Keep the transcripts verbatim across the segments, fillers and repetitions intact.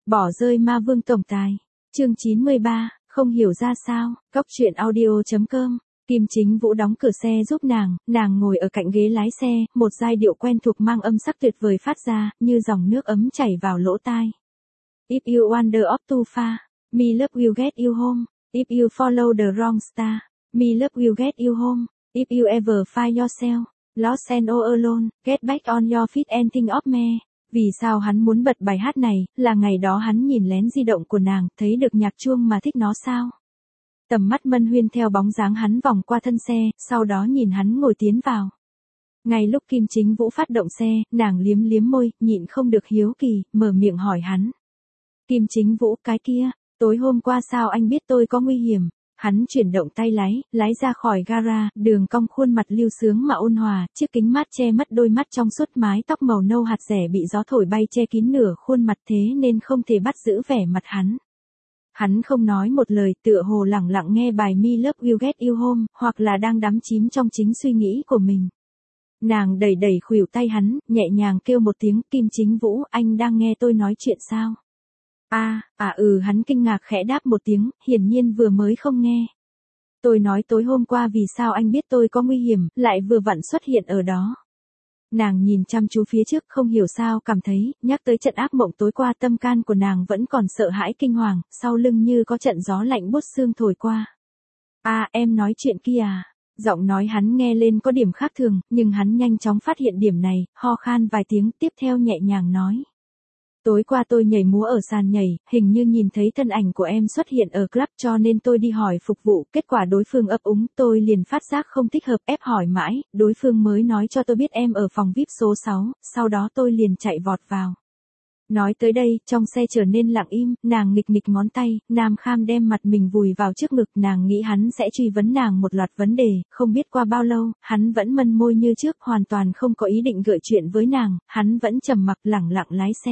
Bỏ rơi ma vương tổng tài. Chương chín mươi ba, không hiểu ra sao. Cóc truyện audio.com. Kim Chính Vũ đóng cửa xe giúp nàng, nàng ngồi ở cạnh ghế lái xe, một giai điệu quen thuộc mang âm sắc tuyệt vời phát ra, như dòng nước ấm chảy vào lỗ tai. If you wonder of too far, me love will get you home. If you follow the wrong star, me love will get you home. If you ever find yourself lost and all alone, get back on your feet and think of me. Vì sao hắn muốn bật bài hát này, là ngày đó hắn nhìn lén di động của nàng, thấy được nhạc chuông mà thích nó sao? Tầm mắt Mân Huyên theo bóng dáng hắn vòng qua thân xe, sau đó nhìn hắn ngồi tiến vào. Ngay lúc Kim Chính Vũ phát động xe, nàng liếm liếm môi, nhịn không được hiếu kỳ, mở miệng hỏi hắn. Kim Chính Vũ, cái kia, tối hôm qua sao anh biết tôi có nguy hiểm? Hắn chuyển động tay lái, lái ra khỏi gara, đường cong khuôn mặt lưu sướng mà ôn hòa, chiếc kính mát che mất đôi mắt trong suốt, mái tóc màu nâu hạt rẻ bị gió thổi bay che kín nửa khuôn mặt, thế nên không thể bắt giữ vẻ mặt hắn. Hắn không nói một lời, tựa hồ lẳng lặng nghe bài Me Love Will Get You Home, hoặc là đang đắm chìm trong chính suy nghĩ của mình. Nàng đẩy đẩy khuỷu tay hắn, nhẹ nhàng kêu một tiếng, Kim Chính Vũ, anh đang nghe tôi nói chuyện sao? À, à ừ hắn kinh ngạc khẽ đáp một tiếng, hiển nhiên vừa mới không nghe. Tôi nói tối hôm qua vì sao anh biết tôi có nguy hiểm, lại vừa vặn xuất hiện ở đó. Nàng nhìn chăm chú phía trước, không hiểu sao cảm thấy, nhắc tới trận ác mộng tối qua, tâm can của nàng vẫn còn sợ hãi kinh hoàng, sau lưng như có trận gió lạnh buốt xương thổi qua. À em nói chuyện kia à? Giọng nói hắn nghe lên có điểm khác thường, nhưng hắn nhanh chóng phát hiện điểm này, ho khan vài tiếng, tiếp theo nhẹ nhàng nói. Tối qua tôi nhảy múa ở sàn nhảy, hình như nhìn thấy thân ảnh của em xuất hiện ở club cho nên tôi đi hỏi phục vụ, kết quả đối phương ấp úng, tôi liền phát giác không thích hợp, ép hỏi mãi, đối phương mới nói cho tôi biết em ở phòng vi ai pi số sáu, sau đó tôi liền chạy vọt vào. Nói tới đây, trong xe trở nên lặng im, nàng nghịch nghịch ngón tay, Nam Kham đem mặt mình vùi vào trước ngực, nàng nghĩ hắn sẽ truy vấn nàng một loạt vấn đề, không biết qua bao lâu, hắn vẫn mân môi như trước, hoàn toàn không có ý định gợi chuyện với nàng, hắn vẫn trầm mặc lẳng lặng lái xe.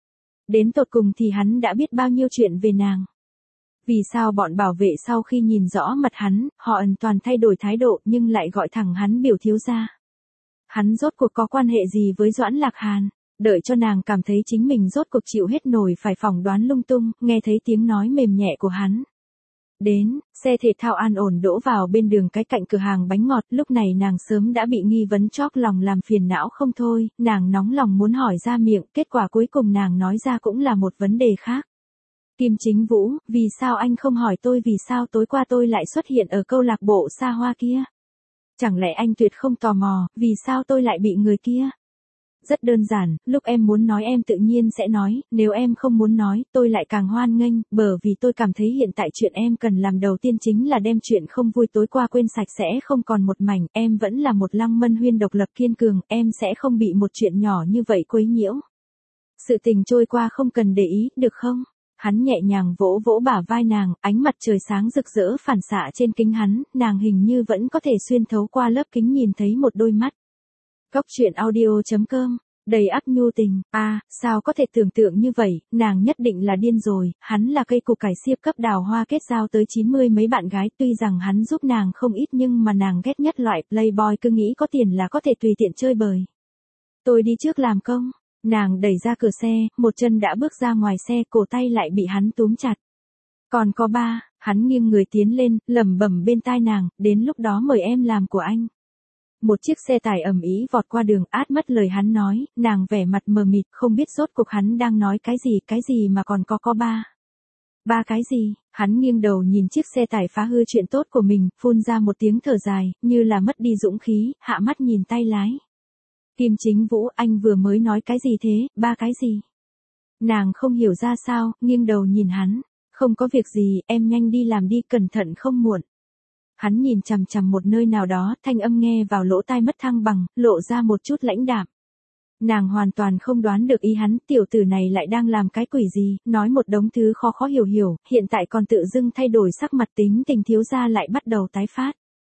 Đến tột cùng thì hắn đã biết bao nhiêu chuyện về nàng. Vì sao bọn bảo vệ sau khi nhìn rõ mặt hắn, họ hoàn toàn thay đổi thái độ nhưng lại gọi thẳng hắn biểu thiếu gia. Hắn rốt cuộc có quan hệ gì với Doãn Lạc Hàn? Đợi cho nàng cảm thấy chính mình rốt cuộc chịu hết nổi phải phỏng đoán lung tung, nghe thấy tiếng nói mềm nhẹ của hắn. Đến, xe thể thao an ổn đỗ vào bên đường cái cạnh cửa hàng bánh ngọt, lúc này nàng sớm đã bị nghi vấn chóp lòng làm phiền não không thôi, nàng nóng lòng muốn hỏi ra miệng, kết quả cuối cùng nàng nói ra cũng là một vấn đề khác. Kim Chính Vũ, vì sao anh không hỏi tôi vì sao tối qua tôi lại xuất hiện ở câu lạc bộ xa hoa kia? Chẳng lẽ anh tuyệt không tò mò, vì sao tôi lại bị người kia? Rất đơn giản, lúc em muốn nói em tự nhiên sẽ nói, nếu em không muốn nói, tôi lại càng hoan nghênh, bởi vì tôi cảm thấy hiện tại chuyện em cần làm đầu tiên chính là đem chuyện không vui tối qua quên sạch sẽ không còn một mảnh, em vẫn là một Lăng Mân Huyên độc lập kiên cường, em sẽ không bị một chuyện nhỏ như vậy quấy nhiễu. Sự tình trôi qua không cần để ý, được không? Hắn nhẹ nhàng vỗ vỗ bả vai nàng, ánh mặt trời sáng rực rỡ phản xạ trên kính hắn, nàng hình như vẫn có thể xuyên thấu qua lớp kính nhìn thấy một đôi mắt. Cóc truyện audio.com, đầy ắp nhu tình, à, sao có thể tưởng tượng như vậy, nàng nhất định là điên rồi, hắn là cây củ cải siêu cấp đào hoa kết giao tới chín mươi mấy bạn gái, tuy rằng hắn giúp nàng không ít nhưng mà nàng ghét nhất loại playboy cứ nghĩ có tiền là có thể tùy tiện chơi bời. Tôi đi trước làm công, nàng đẩy ra cửa xe, một chân đã bước ra ngoài xe, cổ tay lại bị hắn túm chặt. Còn có ba, hắn nghiêng người tiến lên, lẩm bẩm bên tai nàng, đến lúc đó mời em làm của anh. Một chiếc xe tải ầm ĩ vọt qua đường, át mất lời hắn nói, nàng vẻ mặt mờ mịt, không biết rốt cuộc hắn đang nói cái gì, cái gì mà còn có có ba. Ba cái gì? Hắn nghiêng đầu nhìn chiếc xe tải phá hư chuyện tốt của mình, phun ra một tiếng thở dài, như là mất đi dũng khí, hạ mắt nhìn tay lái. Kim Chính Vũ, anh vừa mới nói cái gì thế, ba cái gì? Nàng không hiểu ra sao, nghiêng đầu nhìn hắn, không có việc gì, em nhanh đi làm đi, cẩn thận không muộn. Hắn nhìn chằm chằm một nơi nào đó, thanh âm nghe vào lỗ tai mất thăng bằng, lộ ra một chút lãnh đạm. Nàng hoàn toàn không đoán được ý hắn, tiểu tử này lại đang làm cái quỷ gì, nói một đống thứ khó khó hiểu hiểu, hiện tại còn tự dưng thay đổi sắc mặt, tính tình thiếu gia lại bắt đầu tái phát.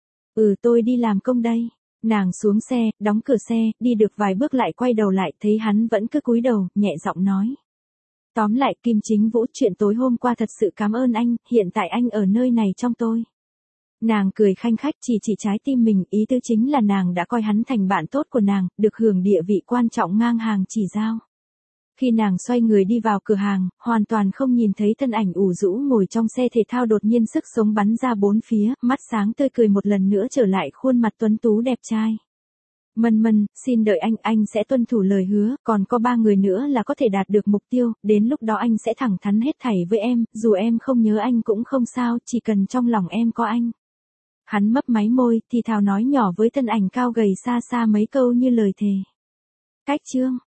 Ừ tôi đi làm công đây. Nàng xuống xe, đóng cửa xe, đi được vài bước lại quay đầu lại, thấy hắn vẫn cứ cúi đầu, nhẹ giọng nói. Tóm lại, Kim Chính Vũ, chuyện tối hôm qua thật sự cảm ơn anh, hiện tại anh ở nơi này trong tôi. Nàng cười khanh khách, chỉ chỉ trái tim mình, ý tứ chính là nàng đã coi hắn thành bạn tốt của nàng, được hưởng địa vị quan trọng ngang hàng chỉ giao. Khi nàng xoay người đi vào cửa hàng, hoàn toàn không nhìn thấy thân ảnh ủ rũ ngồi trong xe thể thao đột nhiên sức sống bắn ra bốn phía, mắt sáng tươi cười một lần nữa trở lại khuôn mặt tuấn tú đẹp trai. Mân Mân, xin đợi anh, anh sẽ tuân thủ lời hứa, còn có ba người nữa là có thể đạt được mục tiêu, đến lúc đó anh sẽ thẳng thắn hết thảy với em, dù em không nhớ anh cũng không sao, chỉ cần trong lòng em có anh. Hắn mấp máy môi, thì thào nói nhỏ với thân ảnh cao gầy xa xa mấy câu như lời thề. Cách chương